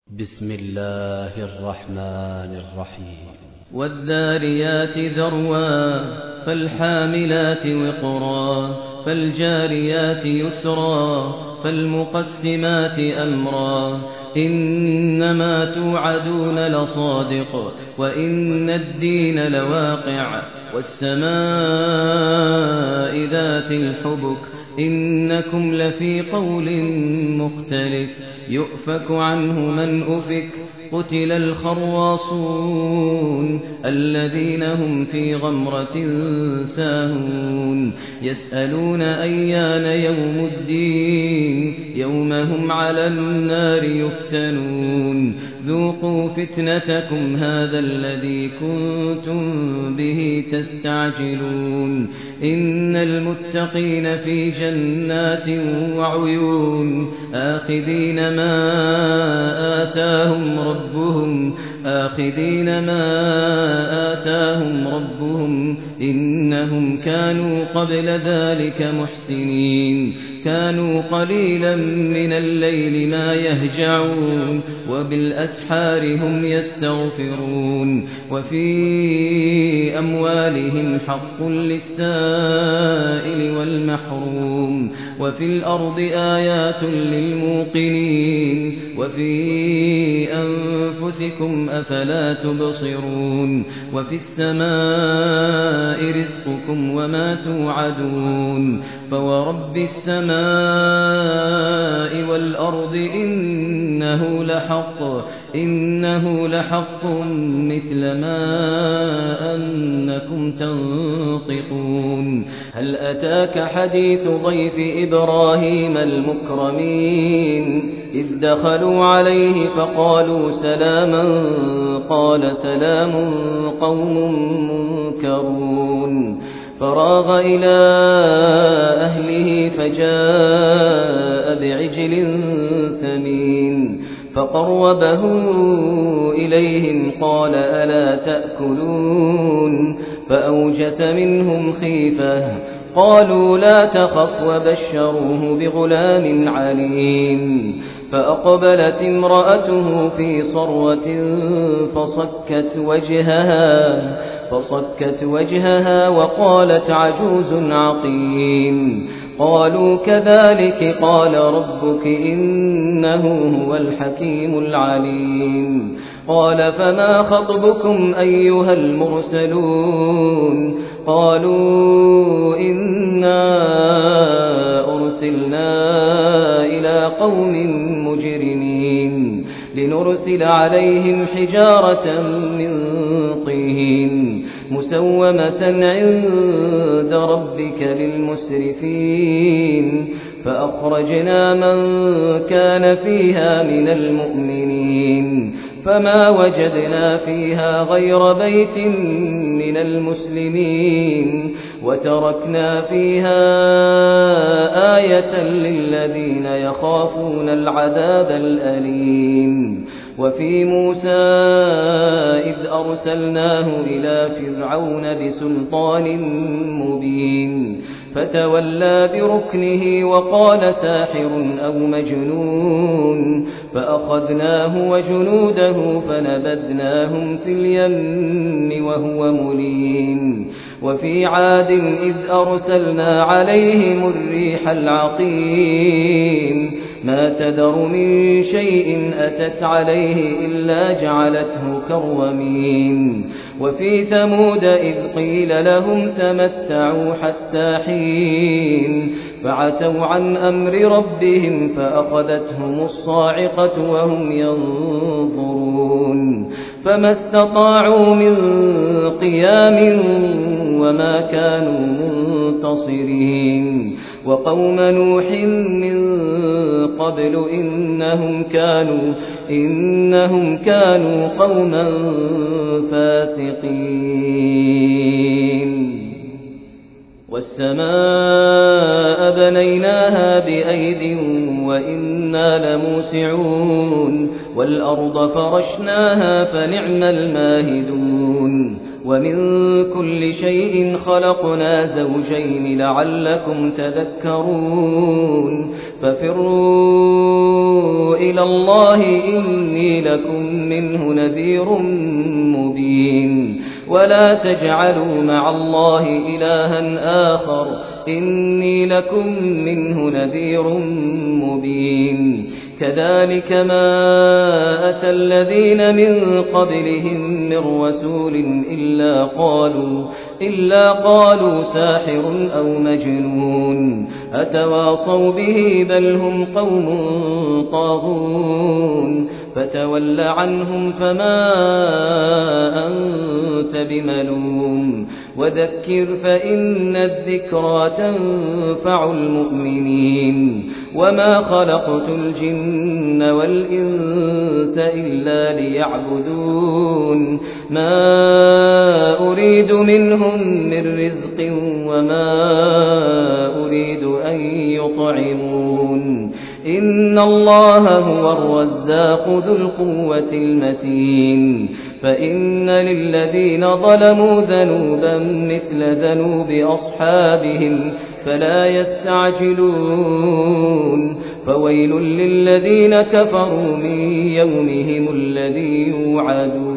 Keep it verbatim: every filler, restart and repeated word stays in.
بسم الله الرحمن الرحيم والذاريات ذروا فالحاملات وقرا فالجاريات يسرا فالمقسمات أمرا إنما توعدون لصادق وإن الدين لواقع والسماء ذات الحبك إنكم لفي قول مختلف يؤفك عنه من أفك قتل الخراصون الذين هم في غمرة ساهون يسألون أيان يوم الدين يوم هم على النار يفتنون ذوقوا فتنتكم هذا الذي كنتم به تستعجلون إن المتقين في جنات وعيون آخذين ما آتاهم ربهم آخذين ما آتاهم ربهم إنهم كانوا قبل ذلك محسنين كانوا قليلا من الليل ما يهجعون وبالأسحار هم يستغفرون وفي أموالهم حق للسائل والمحروم وفي الأرض آيات للموقنين وفي أنفسكم أفلا تبصرون وفي السماء رزقكم وما توعدون فورب السماء والأرض إنه لحق إنه لحق مثل ما أنكم تنطقون هل أتاك حديث ضيف إبراهيم المكرمين إذ دخلوا عليه فقالوا سلاما قال سلام قوم منكرون فراغ إلى أهله فجاء بعجل سمين فقربه إليهم قال ألا تأكلون فأوجس منهم خيفة قالوا لا تخف وبشروه بغلام عليم فأقبلت امرأته في صرة فصكت وجهها فصكت وجهها وقالت عجوز عقيم قالوا كذلك قال ربك إنه هو الحكيم العليم قال فما خطبكم أيها المرسلون قالوا إنا أرسلنا إلى قوم مجرمين لنرسل عليهم حجارة من طين مسومة عند ربك للمسرفين فأخرجنا من كان فيها من المؤمنين فما وجدنا فيها غير بيت من المسلمين وتركنا فيها آية للذين يخافون العذاب الأليم وفي موسى إذ أرسلناه إلى فرعون بسلطان مبين فتولى بركنه وقال ساحر أو مجنون فأخذناه وجنوده فنبذناهم في اليم وهو مليم وفي عاد إذ أرسلنا عليهم الريح العقيم ما تذر من شيء أتت عليه إلا جعلته كالرميم وفي ثمود إذ قيل لهم تمتعوا حتى حين فعتوا عن أمر ربهم فأخذتهم الصاعقة وهم ينظرون فما استطاعوا من قيام وما كانوا منتصرين وقوم نوح من قبل إنهم كانوا إنهم كانوا قوما فاسقين والسماء بنيناها بأيد وإنا لموسعون والأرض فرشناها فنعم الماهدون ومن كل شيء خلقنا زوجين لعلكم تذكرون ففروا إلى الله إني لكم منه نذير مبين ولا تجعلوا مع الله إلها آخر إني لكم منه نذير مبين كذلك ما أتى الذين من قبلهم من رسول إلا قالوا, إلا قالوا ساحر أو مجنون أتواصوا به بل هم قوم طاغون فتول عنهم فما أنت بملوم وذكر فإن الذكرى تنفع المؤمنين وما خلقت الجن والإنس إلا ليعبدون ما أريد منهم من رزق وما أريد أن يطعمون إن الله هو الرزاق ذو القوة المتين فإن للذين ظلموا ذنوبا مثل ذنوب أصحابهم فلا يستعجلون فويل للذين كفروا من يومهم الذي يوعدون